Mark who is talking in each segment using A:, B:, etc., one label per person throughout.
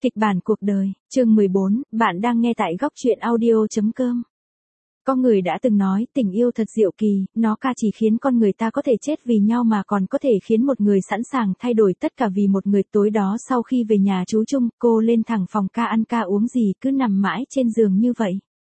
A: Kịch bản cuộc đời, chương 14, bạn đang nghe tại góc truyện audio.com. Có người đã từng nói tình yêu thật diệu kỳ, nó ca chỉ khiến con người ta có thể chết vì nhau mà còn có thể khiến một người sẵn sàng thay đổi tất cả vì một người. Tối đó sau khi về nhà chú Trung, cô lên thẳng phòng ca ăn ca uống gì cứ nằm mãi trên giường như vậy.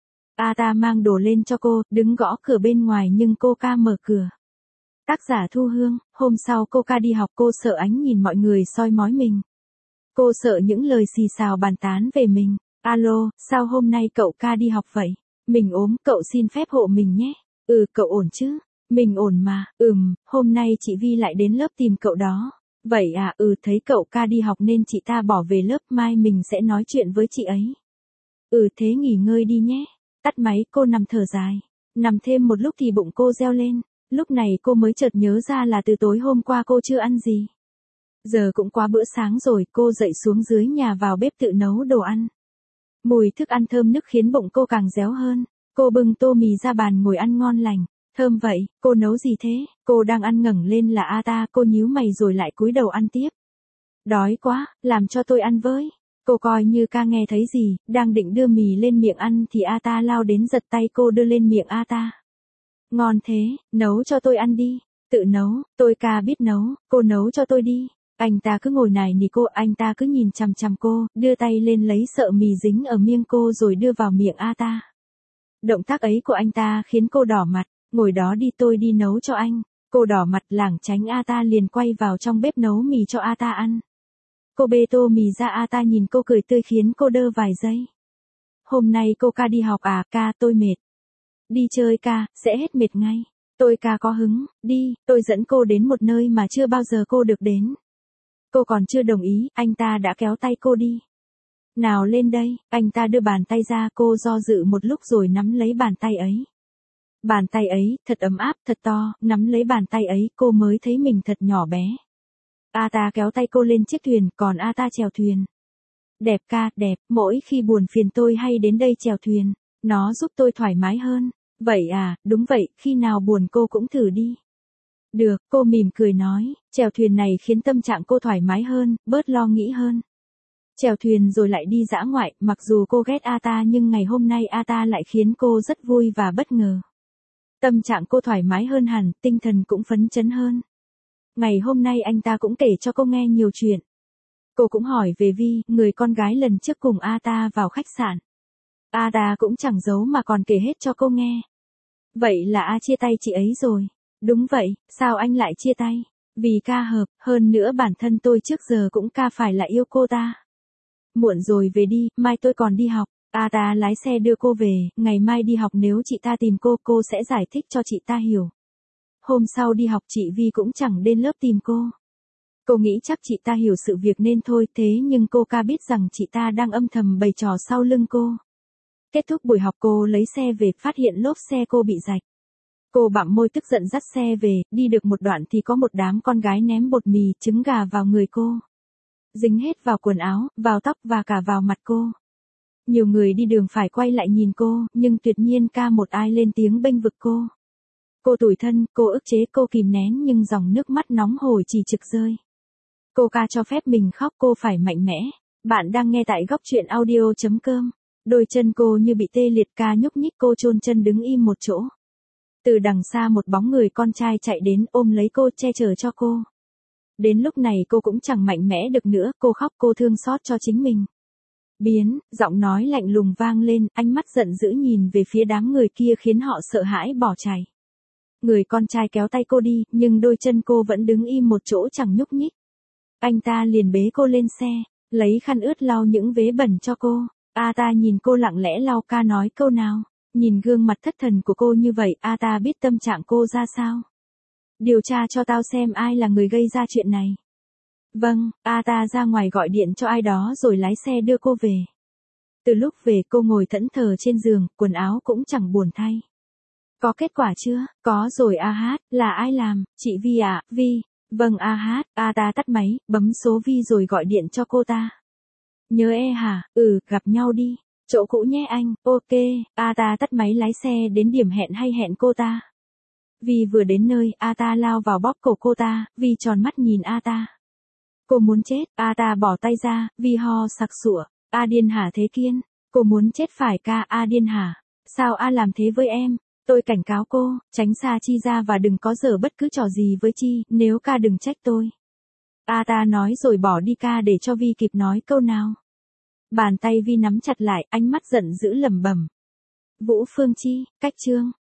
A: Ta mang đồ lên cho cô, đứng gõ cửa bên ngoài nhưng cô ca mở cửa. Tác giả Thu Hương, hôm sau cô ca đi học cô sợ ánh nhìn mọi người soi mói mình. Cô sợ những lời xì xào bàn tán về mình. Alo, sao hôm nay cậu ca đi học vậy? Mình ốm, cậu xin phép hộ mình nhé. Cậu ổn chứ? Mình ổn mà. Hôm nay chị Vi lại đến lớp tìm cậu đó. Vậy à, thấy cậu ca đi học nên chị ta bỏ về lớp, mai mình sẽ nói chuyện với chị ấy. Thế nghỉ ngơi đi nhé. Tắt máy, cô nằm thở dài. Nằm thêm một lúc thì bụng cô reo lên. Lúc này cô mới chợt nhớ ra là từ tối hôm qua cô chưa ăn gì. Giờ cũng quá bữa sáng rồi, cô dậy xuống dưới nhà vào bếp tự nấu đồ ăn. Mùi thức ăn thơm nức khiến bụng cô càng réo hơn. Cô bưng tô mì ra bàn ngồi ăn ngon lành. Thơm vậy, cô nấu gì thế? Cô đang ăn ngẩng lên là ta, cô nhíu mày rồi lại cúi đầu ăn tiếp. Đói quá, làm cho tôi ăn với. Cô coi như ca nghe thấy gì, đang định đưa mì lên miệng ăn thì ta lao đến giật tay cô đưa lên miệng ta. Ngon thế, nấu cho tôi ăn đi. Tự nấu, tôi ca biết nấu, cô nấu cho tôi đi. Anh ta cứ ngồi nài nỉ cô, anh ta cứ nhìn chằm chằm cô, đưa tay lên lấy sợi mì dính ở miệng cô rồi đưa vào miệng ta. Động tác ấy của anh ta khiến cô đỏ mặt, ngồi đó đi tôi đi nấu cho anh. Cô đỏ mặt lảng tránh ta liền quay vào trong bếp nấu mì cho ta ăn. Cô bê tô mì ra ta nhìn cô cười tươi khiến cô đơ vài giây. Hôm nay cô ca đi học à? Ca, tôi mệt. Đi chơi ca, sẽ hết mệt ngay. Tôi ca có hứng, đi, tôi dẫn cô đến một nơi mà chưa bao giờ cô được đến. Cô còn chưa đồng ý, anh ta đã kéo tay cô đi. Nào lên đây, anh ta đưa bàn tay ra, cô do dự một lúc rồi nắm lấy bàn tay ấy. Bàn tay ấy, thật ấm áp, thật to, nắm lấy bàn tay ấy, cô mới thấy mình thật nhỏ bé. Ta kéo tay cô lên chiếc thuyền, còn ta chèo thuyền. Đẹp ca, đẹp, mỗi khi buồn phiền tôi hay đến đây chèo thuyền, nó giúp tôi thoải mái hơn. Vậy à, đúng vậy, khi nào buồn cô cũng thử đi. Được, cô mỉm cười nói, chèo thuyền này khiến tâm trạng cô thoải mái hơn, bớt lo nghĩ hơn. Chèo thuyền rồi lại đi dã ngoại, mặc dù cô ghét ta nhưng ngày hôm nay ta lại khiến cô rất vui và bất ngờ. Tâm trạng cô thoải mái hơn hẳn, tinh thần cũng phấn chấn hơn. Ngày hôm nay anh ta cũng kể cho cô nghe nhiều chuyện. Cô cũng hỏi về Vi, người con gái lần trước cùng ta vào khách sạn. Ta cũng chẳng giấu mà còn kể hết cho cô nghe. Vậy là chia tay chị ấy rồi. Đúng vậy, sao anh lại chia tay? Vì ca hợp, hơn nữa bản thân tôi trước giờ cũng ca phải là yêu cô ta. Muộn rồi về đi, mai tôi còn đi học. Ta lái xe đưa cô về, ngày mai đi học nếu chị ta tìm cô sẽ giải thích cho chị ta hiểu. Hôm sau đi học chị Vi cũng chẳng đến lớp tìm cô. Cô nghĩ chắc chị ta hiểu sự việc nên thôi, thế nhưng cô ca biết rằng chị ta đang âm thầm bày trò sau lưng cô. Kết thúc buổi học cô lấy xe về, phát hiện lốp xe cô bị rạch. Cô bặm môi tức giận dắt xe về, đi được một đoạn thì có một đám con gái ném bột mì, trứng gà vào người cô. Dính hết vào quần áo, vào tóc và cả vào mặt cô. Nhiều người đi đường phải quay lại nhìn cô, nhưng tuyệt nhiên ca một ai lên tiếng bênh vực cô. Cô tủi thân, cô ức chế, cô kìm nén nhưng dòng nước mắt nóng hổi chỉ trực rơi. Cô ca cho phép mình khóc, cô phải mạnh mẽ. Bạn đang nghe tại góc truyện audio.com. Đôi chân cô như bị tê liệt, ca nhúc nhích, cô chôn chân đứng im một chỗ. Từ đằng xa một bóng người con trai chạy đến ôm lấy cô che chở cho cô. Đến lúc này cô cũng chẳng mạnh mẽ được nữa, cô khóc, cô thương xót cho chính mình. Giọng nói lạnh lùng vang lên, ánh mắt giận dữ nhìn về phía đám người kia khiến họ sợ hãi bỏ chạy. Người con trai kéo tay cô đi, nhưng đôi chân cô vẫn đứng im một chỗ chẳng nhúc nhích. Anh ta liền bế cô lên xe, lấy khăn ướt lau những vế bẩn cho cô. Ta nhìn cô lặng lẽ lau, ca nói câu nào. Nhìn gương mặt thất thần của cô như vậy, ta biết tâm trạng cô ra sao. Điều tra cho tao xem ai là người gây ra chuyện này. Vâng, ta ra ngoài gọi điện cho ai đó rồi lái xe đưa cô về. Từ lúc về cô ngồi thẫn thờ trên giường, quần áo cũng chẳng buồn thay. Có kết quả chưa? Có rồi là ai làm? Chị Vi à? Vi. Vâng ta tắt máy, bấm số Vi rồi gọi điện cho cô ta. Nhớ hả? Gặp nhau đi. Chỗ cũ nhé anh, ok. Ta tắt máy lái xe đến điểm hẹn hay hẹn cô ta. Vi vừa đến nơi, ta lao vào bóp cổ cô ta, Vi tròn mắt nhìn ta. Cô muốn chết, a ta bỏ tay ra, Vi ho sặc sụa, a điên hả Thế Kiên, cô muốn chết phải ca, a điên hả, sao a làm thế với em, tôi cảnh cáo cô, tránh xa Chi ra và đừng có giở bất cứ trò gì với Chi, nếu ca đừng trách tôi. A ta nói rồi bỏ đi ca để cho Vi kịp nói câu nào. Bàn tay Vi nắm chặt lại, ánh mắt giận dữ lẩm bẩm. Vũ Phương Chi, cách chương.